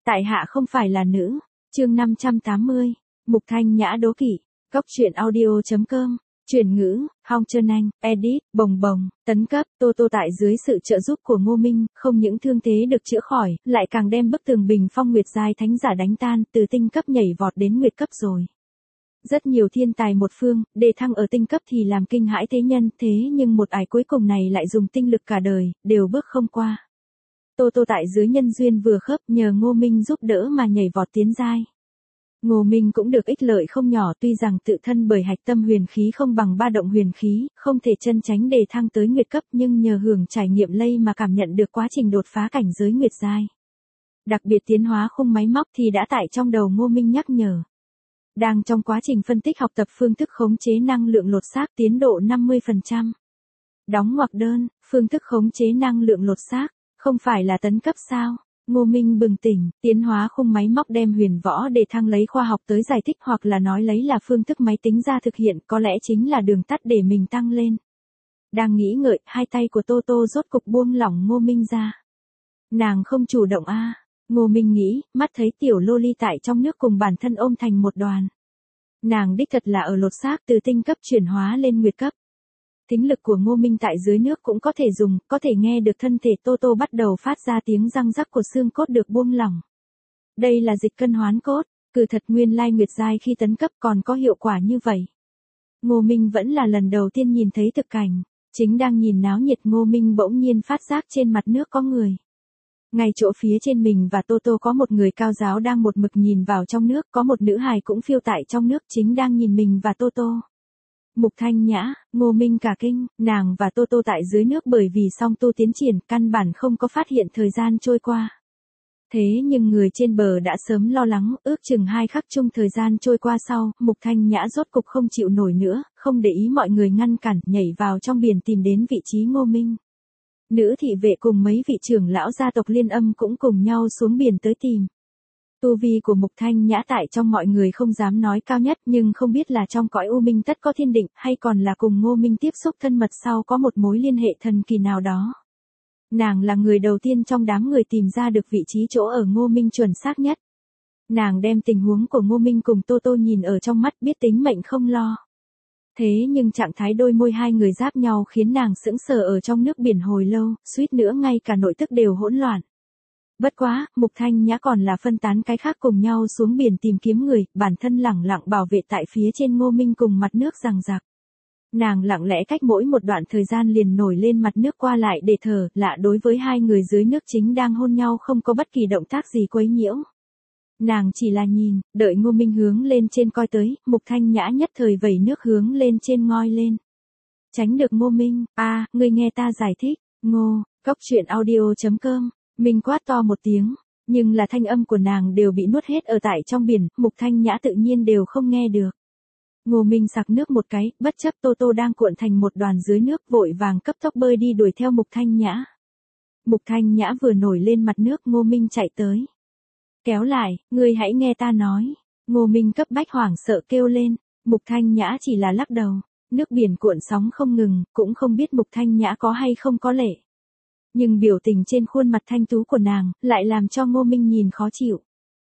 Tại hạ không phải là nữ. Chương 580. Mục Thanh Nhã đố kỵ. Cốc truyện audio.com. Chuyển ngữ, Hong Trân Anh, edit, bồng bồng, tấn cấp, Tô Tô tại dưới sự trợ giúp của Ngô Minh, không những thương thế được chữa khỏi, lại càng đem bức tường bình phong nguyệt giai thánh giả đánh tan, từ tinh cấp nhảy vọt đến nguyệt cấp rồi. Rất nhiều thiên tài một phương, đề thăng ở tinh cấp thì làm kinh hãi thế nhân, thế nhưng một ải cuối cùng này lại dùng tinh lực cả đời, đều bước không qua. Tô Tô tại dưới nhân duyên vừa khớp, nhờ Ngô Minh giúp đỡ mà nhảy vọt tiến giai. Ngô Minh cũng được ích lợi không nhỏ, tuy rằng tự thân bởi hạch tâm huyền khí không bằng ba động huyền khí, không thể chân tránh đề thăng tới nguyệt cấp, nhưng nhờ hưởng trải nghiệm lây mà cảm nhận được quá trình đột phá cảnh giới nguyệt giai. Đặc biệt tiến hóa khung máy móc thì đã tại trong đầu Ngô Minh nhắc nhở. Đang trong quá trình phân tích học tập phương thức khống chế năng lượng lột xác tiến độ 50%. Đóng ngoặc đơn, phương thức khống chế năng lượng lột xác, không phải là tấn cấp sao? Ngô Minh bừng tỉnh, tiến hóa khung máy móc đem huyền võ để thăng lấy khoa học tới giải thích, hoặc là nói lấy là phương thức máy tính ra thực hiện, có lẽ chính là đường tắt để mình tăng lên. Đang nghĩ ngợi, hai tay của Tô Tô rốt cục buông lỏng Ngô Minh ra. Nàng không chủ động a. Ngô Minh nghĩ, mắt thấy tiểu lô ly tại trong nước cùng bản thân ôm thành một đoàn. Nàng đích thật là ở lột xác từ tinh cấp chuyển hóa lên nguyệt cấp. Thính lực của Ngô Minh tại dưới nước cũng có thể dùng, có thể nghe được thân thể Tô Tô bắt đầu phát ra tiếng răng rắc của xương cốt được buông lỏng. Đây là dịch cân hoán cốt, cứ thật nguyên lai nguyệt giai khi tấn cấp còn có hiệu quả như vậy. Ngô Minh vẫn là lần đầu tiên nhìn thấy thực cảnh, chính đang nhìn náo nhiệt Ngô Minh bỗng nhiên phát giác trên mặt nước có người. Ngay chỗ phía trên mình và Tô Tô có một người cao giáo đang một mực nhìn vào trong nước, có một nữ hài cũng phiêu tại trong nước chính đang nhìn mình và Tô Tô. Mục Thanh Nhã, Ngô Minh cả kinh, nàng và Tô Tô tại dưới nước bởi vì song tu tiến triển, căn bản không có phát hiện thời gian trôi qua. Thế nhưng người trên bờ đã sớm lo lắng, ước chừng 2 khắc chung thời gian trôi qua sau, Mục Thanh Nhã rốt cục không chịu nổi nữa, không để ý mọi người ngăn cản, nhảy vào trong biển tìm đến vị trí Ngô Minh. Nữ thị vệ cùng mấy vị trưởng lão gia tộc Liên Âm cũng cùng nhau xuống biển tới tìm. Tu vi của Mục Thanh Nhã tại trong mọi người không dám nói cao nhất, nhưng không biết là trong cõi u minh tất có thiên định, hay còn là cùng Ngô Minh tiếp xúc thân mật sau có một mối liên hệ thần kỳ nào đó. Nàng là người đầu tiên trong đám người tìm ra được vị trí chỗ ở Ngô Minh chuẩn xác nhất. Nàng đem tình huống của Ngô Minh cùng Tô Tô nhìn ở trong mắt, biết tính mệnh không lo. Thế nhưng trạng thái đôi môi hai người giáp nhau khiến nàng sững sờ ở trong nước biển hồi lâu, suýt nữa ngay cả nội tức đều hỗn loạn. Bất quá, Mục Thanh Nhã còn là phân tán cái khác cùng nhau xuống biển tìm kiếm người, bản thân lẳng lặng bảo vệ tại phía trên Ngô Minh cùng mặt nước rằng rạc. Nàng lặng lẽ cách mỗi một đoạn thời gian liền nổi lên mặt nước qua lại để thở, lạ đối với hai người dưới nước chính đang hôn nhau không có bất kỳ động tác gì quấy nhiễu. Nàng chỉ là nhìn, đợi Ngô Minh hướng lên trên coi tới, Mục Thanh Nhã nhất thời vẩy nước hướng lên trên ngoi lên. Tránh được Ngô Minh, ngươi nghe ta giải thích, Ngô, Cốc truyện audio.com. Minh quát to một tiếng, nhưng là thanh âm của nàng đều bị nuốt hết ở tại trong biển, Mục Thanh Nhã tự nhiên đều không nghe được. Ngô Minh sặc nước một cái, bất chấp Tô Tô đang cuộn thành một đoàn dưới nước, vội vàng cấp tốc bơi đi đuổi theo Mục Thanh Nhã. Mục Thanh Nhã vừa nổi lên mặt nước, Ngô Minh chạy tới. Kéo lại, ngươi hãy nghe ta nói. Ngô Minh cấp bách hoảng sợ kêu lên, Mục Thanh Nhã chỉ là lắc đầu, nước biển cuộn sóng không ngừng, cũng không biết Mục Thanh Nhã có hay không có lệ. Nhưng biểu tình trên khuôn mặt thanh tú của nàng, lại làm cho Ngô Minh nhìn khó chịu.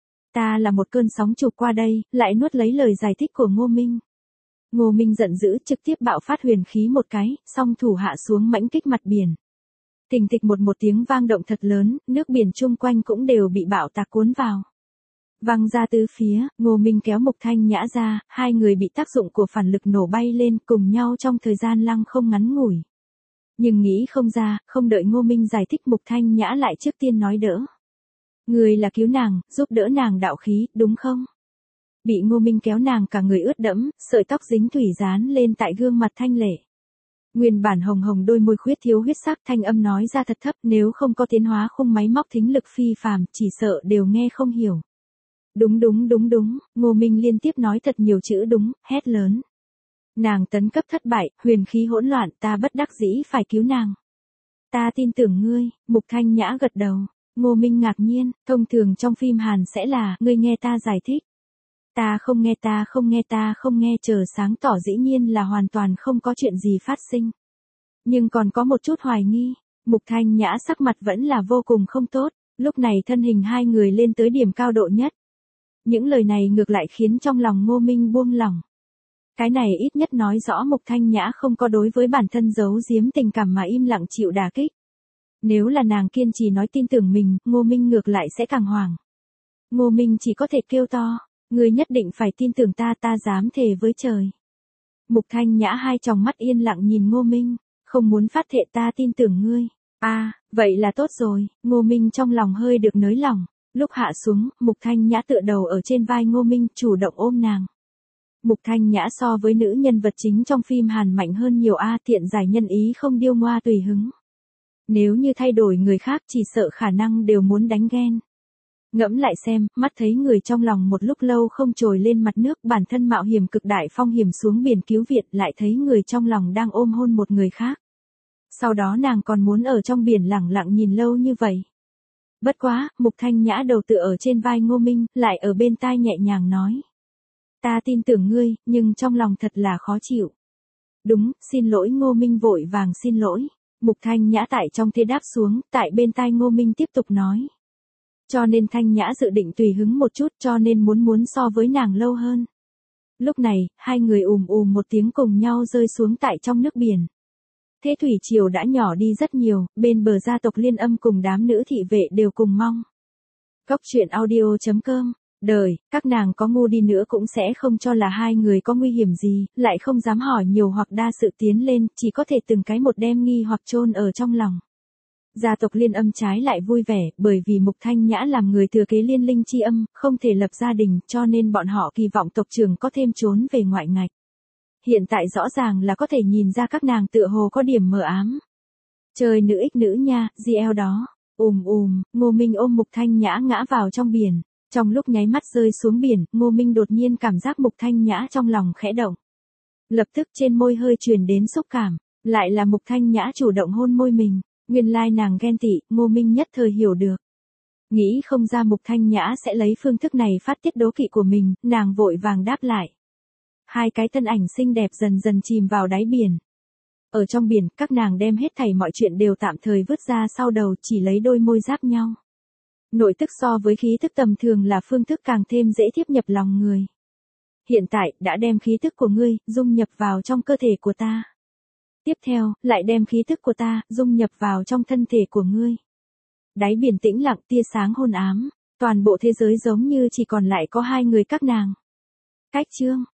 Ta là một cơn sóng chụp qua đây, lại nuốt lấy lời giải thích của Ngô Minh. Ngô Minh giận dữ trực tiếp bạo phát huyền khí một cái, song thủ hạ xuống mãnh kích mặt biển. Thình thịch một tiếng vang động thật lớn, nước biển chung quanh cũng đều bị bão tạc cuốn vào. Văng ra tứ phía, Ngô Minh kéo Mục Thanh Nhã ra, hai người bị tác dụng của phản lực nổ bay lên cùng nhau trong thời gian lăng không ngắn ngủi. Nhưng nghĩ không ra, không đợi Ngô Minh giải thích Mục Thanh Nhã lại trước tiên nói đỡ. Người là cứu nàng, giúp đỡ nàng đạo khí, đúng không? Bị Ngô Minh kéo nàng cả người ướt đẫm, sợi tóc dính thủy dán lên tại gương mặt thanh lệ. Nguyên bản hồng hồng đôi môi khuyết thiếu huyết sắc, thanh âm nói ra thật thấp, nếu không có tiến hóa khung máy móc thính lực phi phàm, chỉ sợ đều nghe không hiểu. Đúng, Ngô Minh liên tiếp nói thật nhiều chữ đúng, hét lớn. Nàng tấn cấp thất bại, huyền khí hỗn loạn, ta bất đắc dĩ phải cứu nàng. Ta tin tưởng ngươi, Mục Thanh Nhã gật đầu. Ngô Minh ngạc nhiên, thông thường trong phim Hàn sẽ là, ngươi nghe ta giải thích. Ta không nghe, chờ sáng tỏ dĩ nhiên là hoàn toàn không có chuyện gì phát sinh. Nhưng còn có một chút hoài nghi, Mục Thanh Nhã sắc mặt vẫn là vô cùng không tốt, Lúc này thân hình hai người lên tới điểm cao độ nhất. Những lời này ngược lại khiến trong lòng Ngô Minh buông lỏng. Cái này ít nhất nói rõ Mục Thanh Nhã không có đối với bản thân giấu giếm tình cảm mà im lặng chịu đả kích. Nếu là nàng kiên trì nói tin tưởng mình, Ngô Minh ngược lại sẽ càng hoảng. Ngô Minh chỉ có thể kêu to, ngươi nhất định phải tin tưởng ta, ta dám thề với trời. Mục Thanh Nhã hai tròng mắt yên lặng nhìn Ngô Minh, không muốn phát thệ, ta tin tưởng ngươi. Vậy là tốt rồi, Ngô Minh trong lòng hơi được nới lỏng. Lúc hạ xuống, Mục Thanh Nhã tựa đầu ở trên vai Ngô Minh, chủ động ôm nàng. Mục Thanh Nhã so với nữ nhân vật chính trong phim Hàn mạnh hơn nhiều thiện giải nhân ý không điêu ngoa tùy hứng. Nếu như thay đổi người khác chỉ sợ khả năng đều muốn đánh ghen. Ngẫm lại xem, mắt thấy người trong lòng một lúc lâu không trồi lên mặt nước, bản thân mạo hiểm cực đại phong hiểm xuống biển cứu viện, lại thấy người trong lòng đang ôm hôn một người khác. Sau đó nàng còn muốn ở trong biển lẳng lặng nhìn lâu như vậy. Bất quá, Mục Thanh Nhã đầu tựa ở trên vai Ngô Minh, lại ở bên tai nhẹ nhàng nói. Ta tin tưởng ngươi, nhưng trong lòng thật là khó chịu. Đúng, xin lỗi. Ngô Minh vội vàng xin lỗi. Mục Thanh Nhã tại trong thế đáp xuống, tại bên tai Ngô Minh tiếp tục nói. Cho nên Thanh Nhã dự định tùy hứng một chút, cho nên muốn so với nàng lâu hơn. Lúc này, hai người một tiếng cùng nhau rơi xuống tại trong nước biển. Thế thủy triều đã nhỏ đi rất nhiều, bên bờ gia tộc Liên Âm cùng đám nữ thị vệ đều cùng mong. Cốc truyện audio.com. Đời, các nàng có ngu đi nữa cũng sẽ không cho là hai người có nguy hiểm gì, lại không dám hỏi nhiều hoặc đa sự tiến lên, chỉ có thể từng cái một đem nghi hoặc chôn ở trong lòng. Gia tộc Liên Âm trái lại vui vẻ, bởi vì Mục Thanh Nhã làm người thừa kế liên linh chi âm, không thể lập gia đình, cho nên bọn họ kỳ vọng tộc trưởng có thêm trốn về ngoại ngạch. Hiện tại rõ ràng là có thể nhìn ra các nàng tựa hồ có điểm mờ ám. Trời nữ ích nữ nha, GL đó. Ngô Minh ôm Mục Thanh Nhã ngã vào trong biển. Trong lúc nháy mắt rơi xuống biển, Ngô Minh đột nhiên cảm giác Mục Thanh Nhã trong lòng khẽ động. Lập tức trên môi hơi truyền đến xúc cảm, lại là Mục Thanh Nhã chủ động hôn môi mình. Nguyên lai nàng ghen tị, Ngô Minh nhất thời hiểu được. Nghĩ không ra Mục Thanh Nhã sẽ lấy phương thức này phát tiết đố kỵ của mình, nàng vội vàng đáp lại. Hai cái thân ảnh xinh đẹp dần dần chìm vào đáy biển. Ở trong biển, các nàng đem hết thảy mọi chuyện đều tạm thời vứt ra sau đầu, chỉ lấy đôi môi giáp nhau. Nội tức so với khí thức tầm thường là phương thức càng thêm dễ tiếp nhập lòng người. Hiện tại, đã đem khí thức của ngươi, dung nhập vào trong cơ thể của ta. Tiếp theo, lại đem khí thức của ta, dung nhập vào trong thân thể của ngươi. Đáy biển tĩnh lặng, tia sáng hôn ám, toàn bộ thế giới giống như chỉ còn lại có hai người các nàng. Cách chương